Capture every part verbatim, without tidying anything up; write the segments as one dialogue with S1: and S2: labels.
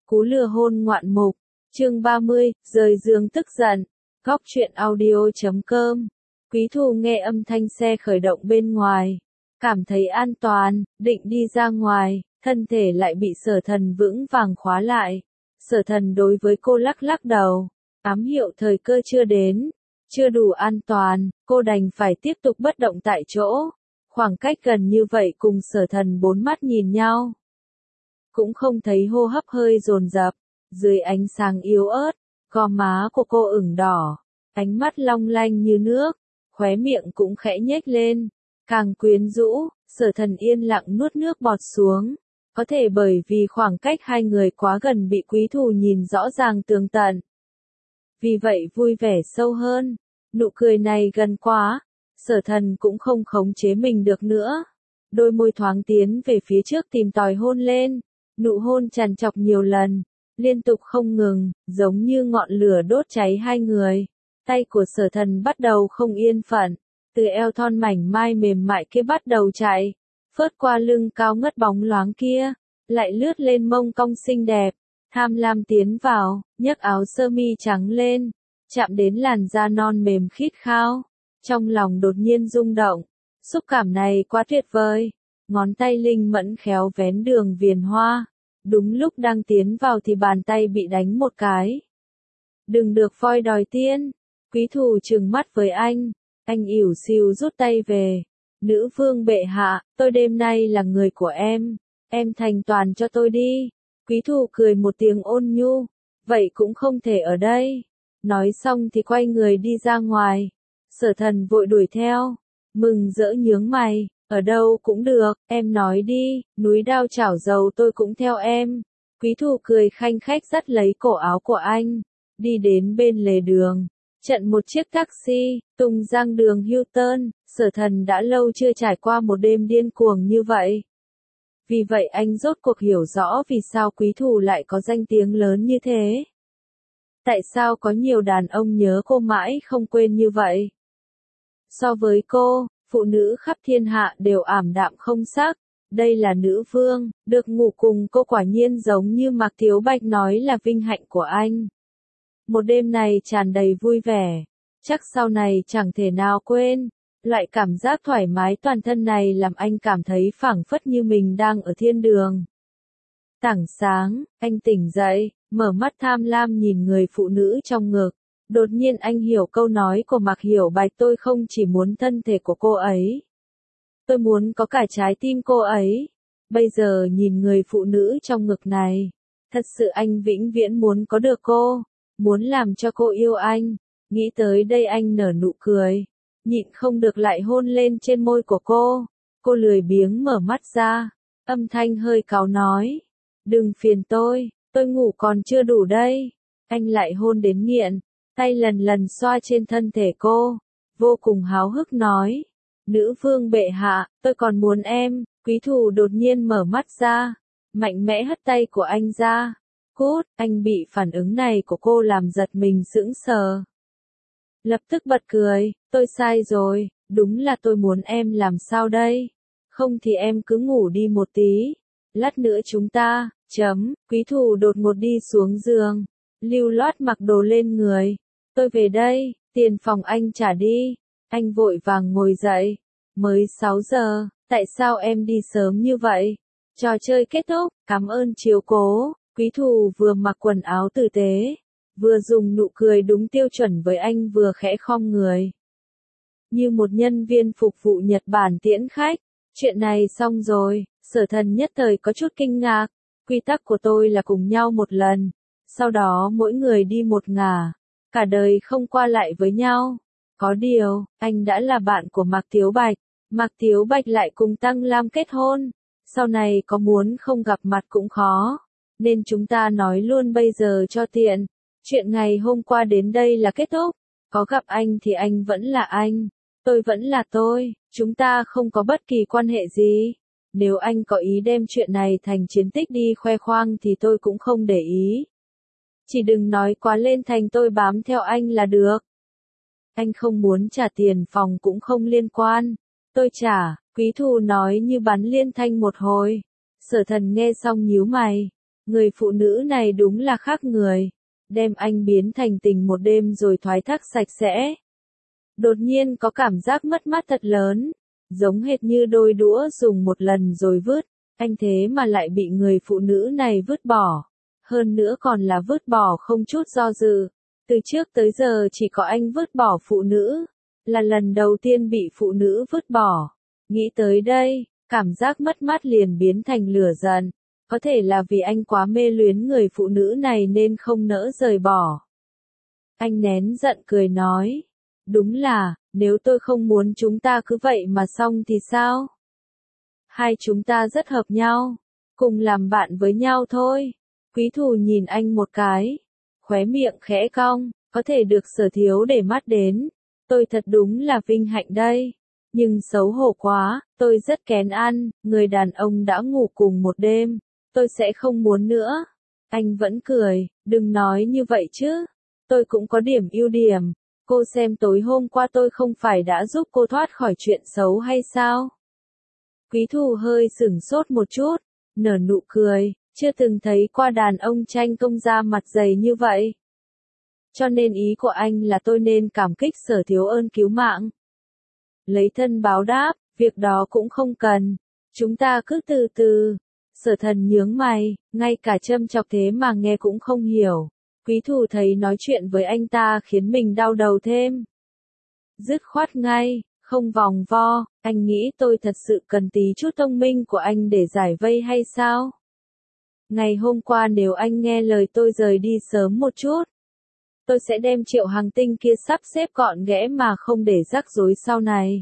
S1: Cú lừa hôn ngoạn mục, chương ba mươi, rời giường tức giận, góc truyện audio chấm com. Quý Thù nghe âm thanh xe khởi động bên ngoài, cảm thấy an toàn, định đi ra ngoài, thân thể lại bị Sở Thần vững vàng khóa lại. Sở Thần đối với cô lắc lắc đầu, ám hiệu thời cơ chưa đến, chưa đủ an toàn, cô đành phải tiếp tục bất động tại chỗ. Khoảng cách gần như vậy cùng Sở Thần bốn mắt nhìn nhau, cũng không thấy hô hấp hơi dồn dập, dưới ánh sáng yếu ớt, gò má của cô ửng đỏ, ánh mắt long lanh như nước, khóe miệng cũng khẽ nhếch lên, càng quyến rũ. Sở Thần yên lặng nuốt nước bọt xuống, có thể bởi vì khoảng cách hai người quá gần bị Quý Thù nhìn rõ ràng tường tận. Vì vậy vui vẻ sâu hơn, nụ cười này gần quá, Sở Thần cũng không khống chế mình được nữa. Đôi môi thoáng tiến về phía trước tìm tòi hôn lên, nụ hôn trằn trọc nhiều lần, liên tục không ngừng, giống như ngọn lửa đốt cháy hai người. Tay của Sở Thần bắt đầu không yên phận, từ eo thon mảnh mai mềm mại kia bắt đầu chạy, phớt qua lưng cao ngất bóng loáng kia, lại lướt lên mông cong xinh đẹp, tham lam tiến vào, nhấc áo sơ mi trắng lên, chạm đến làn da non mềm khít khao. Trong lòng đột nhiên rung động, xúc cảm này quá tuyệt vời, ngón tay linh mẫn khéo vén đường viền hoa, đúng lúc đang tiến vào thì bàn tay bị đánh một cái. Đừng được voi đòi tiên, Quý Thù trừng mắt với anh, anh ỉu xìu rút tay về. Nữ vương bệ hạ, tôi đêm nay là người của em, em thành toàn cho tôi đi. Quý Thù cười một tiếng ôn nhu, vậy cũng không thể ở đây. Nói xong thì quay người đi ra ngoài. Sở Thần vội đuổi theo, mừng rỡ nhướng mày, ở đâu cũng được, em nói đi, núi đao chảo dầu tôi cũng theo em. Quý Thù cười khanh khách dắt lấy cổ áo của anh, đi đến bên lề đường, chặn một chiếc taxi, tung giang đường Hilton. Sở Thần đã lâu chưa trải qua một đêm điên cuồng như vậy. Vì vậy anh rốt cuộc hiểu rõ vì sao Quý Thù lại có danh tiếng lớn như thế. Tại sao có nhiều đàn ông nhớ cô mãi không quên như vậy? So với cô, phụ nữ khắp thiên hạ đều ảm đạm không sắc. Đây là nữ vương, được ngủ cùng cô quả nhiên giống như Mạc Thiếu Bạch nói là vinh hạnh của anh. Một đêm này tràn đầy vui vẻ, chắc sau này chẳng thể nào quên. Loại cảm giác thoải mái toàn thân này làm anh cảm thấy phảng phất như mình đang ở thiên đường. Tảng sáng, anh tỉnh dậy, mở mắt tham lam nhìn người phụ nữ trong ngực. Đột nhiên anh hiểu câu nói của Mạc Hiểu Bạch, tôi không chỉ muốn thân thể của cô ấy. Tôi muốn có cả trái tim cô ấy. Bây giờ nhìn người phụ nữ trong ngực này, thật sự anh vĩnh viễn muốn có được cô, muốn làm cho cô yêu anh. Nghĩ tới đây anh nở nụ cười, nhịn không được lại hôn lên trên môi của cô. Cô lười biếng mở mắt ra, âm thanh hơi cáu nói, đừng phiền tôi, tôi ngủ còn chưa đủ đây. Anh lại hôn đến nghiện, tay lần lần xoa trên thân thể cô, vô cùng háo hức nói, nữ vương bệ hạ, tôi còn muốn em. Quý Thù đột nhiên mở mắt ra, mạnh mẽ hất tay của anh ra. Cút, anh bị phản ứng này của cô làm giật mình sững sờ. Lập tức bật cười, tôi sai rồi, đúng là tôi muốn em làm sao đây? Không thì em cứ ngủ đi một tí, lát nữa chúng ta, chấm. Quý Thù đột ngột đi xuống giường, lưu loát mặc đồ lên người. Tôi về đây, tiền phòng anh trả đi. Anh vội vàng ngồi dậy, mới sáu giờ, tại sao em đi sớm như vậy? Trò chơi kết thúc, cảm ơn chiếu cố. Quý Thù vừa mặc quần áo tử tế, vừa dùng nụ cười đúng tiêu chuẩn với anh, vừa khẽ khom người. Như một nhân viên phục vụ Nhật Bản tiễn khách. Chuyện này xong rồi, Sở Thần nhất thời có chút kinh ngạc. Quy tắc của tôi là cùng nhau một lần, sau đó mỗi người đi một ngả, cả đời không qua lại với nhau. Có điều, anh đã là bạn của Mạc Thiếu Bạch, Mạc Thiếu Bạch lại cùng Tăng Lam kết hôn. Sau này có muốn không gặp mặt cũng khó, nên chúng ta nói luôn bây giờ cho tiện. Chuyện ngày hôm qua đến đây là kết thúc. Có gặp anh thì anh vẫn là anh, tôi vẫn là tôi, chúng ta không có bất kỳ quan hệ gì. Nếu anh có ý đem chuyện này thành chiến tích đi khoe khoang thì tôi cũng không để ý. Chỉ đừng nói quá lên thành tôi bám theo anh là được. Anh không muốn trả tiền phòng cũng không liên quan, tôi trả. Quý Thù nói như bắn liên thanh một hồi. Sở Thần nghe xong nhíu mày, Người phụ nữ này đúng là khác người, đem anh biến thành tình một đêm rồi thoái thác sạch sẽ. Đột nhiên có cảm giác mất mát thật lớn, giống hệt như đôi đũa dùng một lần rồi vứt, anh thế mà lại bị người phụ nữ này vứt bỏ. Hơn nữa còn là vứt bỏ không chút do dự. Từ trước tới giờ chỉ có anh vứt bỏ phụ nữ, là lần đầu tiên bị phụ nữ vứt bỏ. Nghĩ tới đây, cảm giác mất mát liền biến thành lửa giận. Có thể là vì anh quá mê luyến người phụ nữ này nên không nỡ rời bỏ. Anh nén giận cười nói, đúng là, nếu tôi không muốn chúng ta cứ vậy mà xong thì sao? Hai chúng ta rất hợp nhau, cùng làm bạn với nhau thôi. Quý Thù nhìn anh một cái, khóe miệng khẽ cong, có thể được Sở Thiếu để mắt đến. Tôi thật đúng là vinh hạnh đây. Nhưng xấu hổ quá, tôi rất kén ăn, người đàn ông đã ngủ cùng một đêm. Tôi sẽ không muốn nữa. Anh vẫn cười, đừng nói như vậy chứ. Tôi cũng có điểm ưu điểm. Cô xem tối hôm qua tôi không phải đã giúp cô thoát khỏi chuyện xấu hay sao? Quý Thù hơi sửng sốt một chút, nở nụ cười, chưa từng thấy qua đàn ông tranh công ra mặt dày như vậy. Cho nên ý của anh là tôi nên cảm kích Sở Thiếu ơn cứu mạng. Lấy thân báo đáp, việc đó cũng không cần. Chúng ta cứ từ từ. Sở Thần nhướng mày, ngay cả châm chọc thế mà nghe cũng không hiểu. Quý Thù thấy nói chuyện với anh ta khiến mình đau đầu thêm. Dứt khoát ngay, không vòng vo, anh nghĩ tôi thật sự cần tí chút thông minh của anh để giải vây hay sao? Ngày hôm qua nếu anh nghe lời tôi rời đi sớm một chút, tôi sẽ đem Triệu Hằng Tinh kia sắp xếp gọn ghẽ mà không để rắc rối sau này.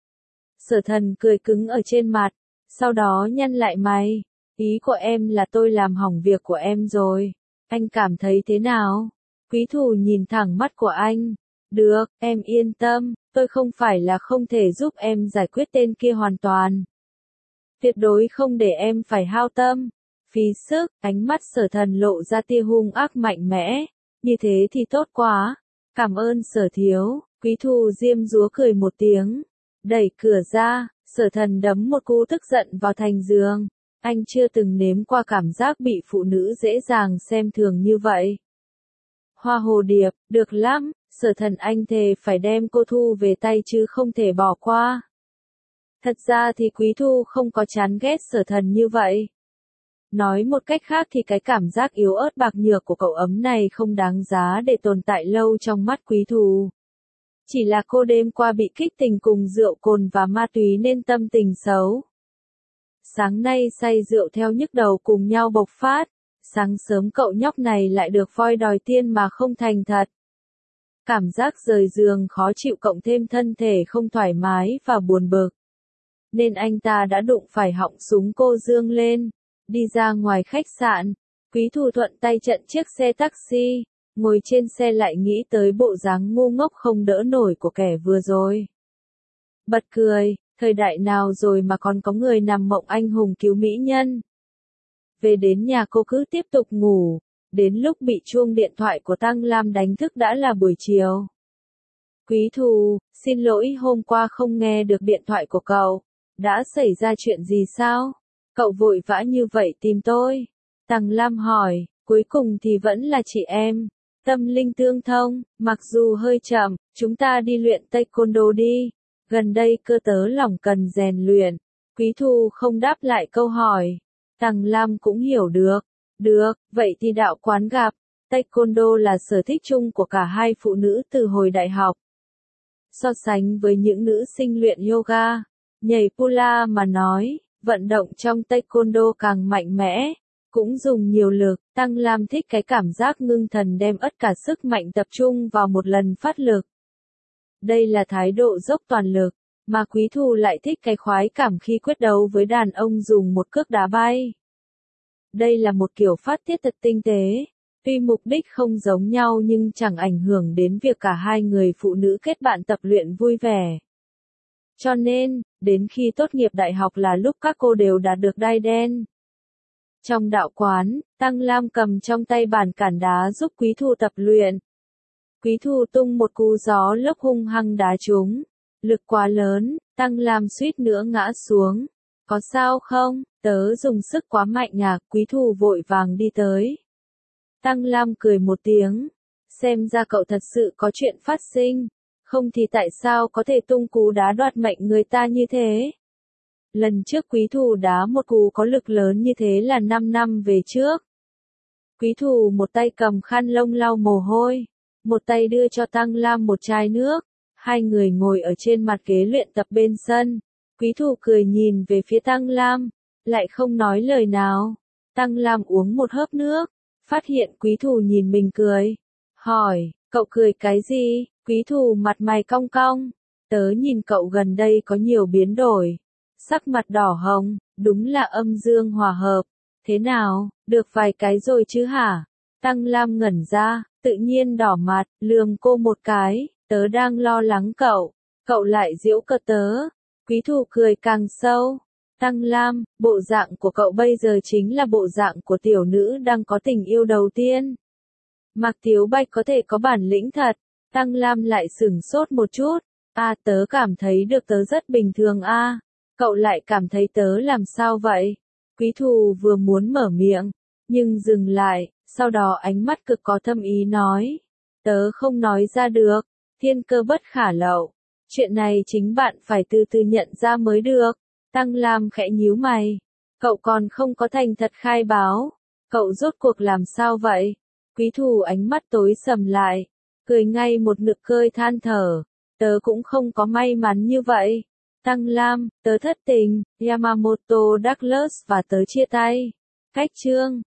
S1: Sở Thần cười cứng ở trên mặt, sau đó nhăn lại mày. Ý của em là tôi làm hỏng việc của em rồi. Anh cảm thấy thế nào? Quý Thù nhìn thẳng mắt của anh. Được, em yên tâm, tôi không phải là không thể giúp em giải quyết tên kia hoàn toàn. Tuyệt đối không để em phải hao tâm, phí sức. Ánh mắt Sở Thần lộ ra tia hung ác mạnh mẽ. Như thế thì tốt quá. Cảm ơn Sở Thiếu. Quý Thù diêm dúa cười một tiếng. Đẩy cửa ra, Sở Thần đấm một cú tức giận vào thành giường. Anh chưa từng nếm qua cảm giác bị phụ nữ dễ dàng xem thường như vậy. Hoa hồ điệp, được lắm, Sở Thần anh thề phải đem cô Thu về tay chứ không thể bỏ qua. Thật ra thì Quý Thu không có chán ghét Sở Thần như vậy. Nói một cách khác thì cái cảm giác yếu ớt bạc nhược của cậu ấm này không đáng giá để tồn tại lâu trong mắt Quý Thu. Chỉ là cô đêm qua bị kích tình cùng rượu cồn và ma túy nên tâm tình xấu. Sáng nay say rượu theo nhức đầu cùng nhau bộc phát, sáng sớm cậu nhóc này lại được voi đòi tiên mà không thành thật. Cảm giác rời giường khó chịu cộng thêm thân thể không thoải mái và buồn bực. Nên anh ta đã đụng phải họng súng cô dương lên, đi ra ngoài khách sạn. Quý Thù thuận tay chặn chiếc xe taxi, ngồi trên xe lại nghĩ tới bộ dáng ngu ngốc không đỡ nổi của kẻ vừa rồi. Bật cười. Thời đại nào rồi mà còn có người nằm mộng anh hùng cứu mỹ nhân. Về đến nhà cô cứ tiếp tục ngủ, đến lúc bị chuông điện thoại của Tăng Lam đánh thức đã là buổi chiều. Quý Thù, xin lỗi hôm qua không nghe được điện thoại của cậu, đã xảy ra chuyện gì sao? Cậu vội vã như vậy tìm tôi. Tăng Lam hỏi, cuối cùng thì vẫn là chị em. Tâm linh tương thông, mặc dù hơi chậm, chúng ta đi luyện taekwondo đi. Gần đây cơ tớ lòng cần rèn luyện. Quý Thu không đáp lại câu hỏi. Tăng Lam cũng hiểu được. Được, vậy thì đạo quán gặp. Taekwondo là sở thích chung của cả hai phụ nữ từ hồi đại học. So sánh với những nữ sinh luyện yoga, nhảy hula mà nói, vận động trong Taekwondo càng mạnh mẽ, cũng dùng nhiều lực. Tăng Lam thích cái cảm giác ngưng thần đem tất cả sức mạnh tập trung vào một lần phát lực. Đây là thái độ dốc toàn lực, mà Quý Thu lại thích cái khoái cảm khi quyết đấu với đàn ông dùng một cước đá bay. Đây là một kiểu phát tiết thật tinh tế, tuy mục đích không giống nhau nhưng chẳng ảnh hưởng đến việc cả hai người phụ nữ kết bạn tập luyện vui vẻ. Cho nên, đến khi tốt nghiệp đại học là lúc các cô đều đạt được đai đen. Trong đạo quán, Tăng Lam cầm trong tay bàn cản đá giúp Quý Thu tập luyện. Quý Thu tung một cú gió lốc hung hăng đá trúng. Lực quá lớn, Tăng Lam suýt nữa ngã xuống. có sao không? Tớ dùng sức quá mạnh à? Quý thù vội vàng đi tới. Tăng Lam cười một tiếng. Xem ra cậu thật sự có chuyện phát sinh. Không thì tại sao có thể tung cú đá đoạt mệnh người ta như thế? Lần trước quý thù đá một cú có lực lớn như thế là năm năm về trước. Quý thù một tay cầm khăn lông lau mồ hôi, một tay đưa cho Tăng Lam một chai nước. Hai người ngồi ở trên mặt ghế luyện tập bên sân. Quý thù cười nhìn về phía Tăng Lam, lại không nói lời nào. Tăng Lam uống một hớp nước, phát hiện quý thù nhìn mình cười. Hỏi, cậu cười cái gì? Quý thù mặt mày cong cong. Tớ nhìn cậu gần đây có nhiều biến đổi. Sắc mặt đỏ hồng, đúng là âm dương hòa hợp. Thế nào, được vài cái rồi chứ hả? Tăng Lam ngẩn ra, tự nhiên đỏ mặt, lườm cô một cái. Tớ đang lo lắng cậu. Cậu lại giễu cợt tớ. Quý thù cười càng sâu. Tăng Lam, bộ dạng của cậu bây giờ chính là bộ dạng của tiểu nữ đang có tình yêu đầu tiên. Mạc Tiếu Bạch có thể có bản lĩnh thật. Tăng Lam lại sửng sốt một chút. À, tớ cảm thấy được tớ rất bình thường a. À, cậu lại cảm thấy tớ làm sao vậy? Quý thù vừa muốn mở miệng, nhưng dừng lại, sau đó ánh mắt cực có thâm ý nói. Tớ không nói ra được, thiên cơ bất khả lậu. Chuyện này chính bạn phải từ từ nhận ra mới được. Tăng Lam khẽ nhíu mày. Cậu còn không có thành thật khai báo. Cậu rốt cuộc làm sao vậy? Quý thù ánh mắt tối sầm lại, cười ngay một nực cơi than thở. Tớ cũng không có may mắn như vậy. Tăng Lam, tớ thất tình, Yamamoto Douglas và tớ chia tay. Cách chương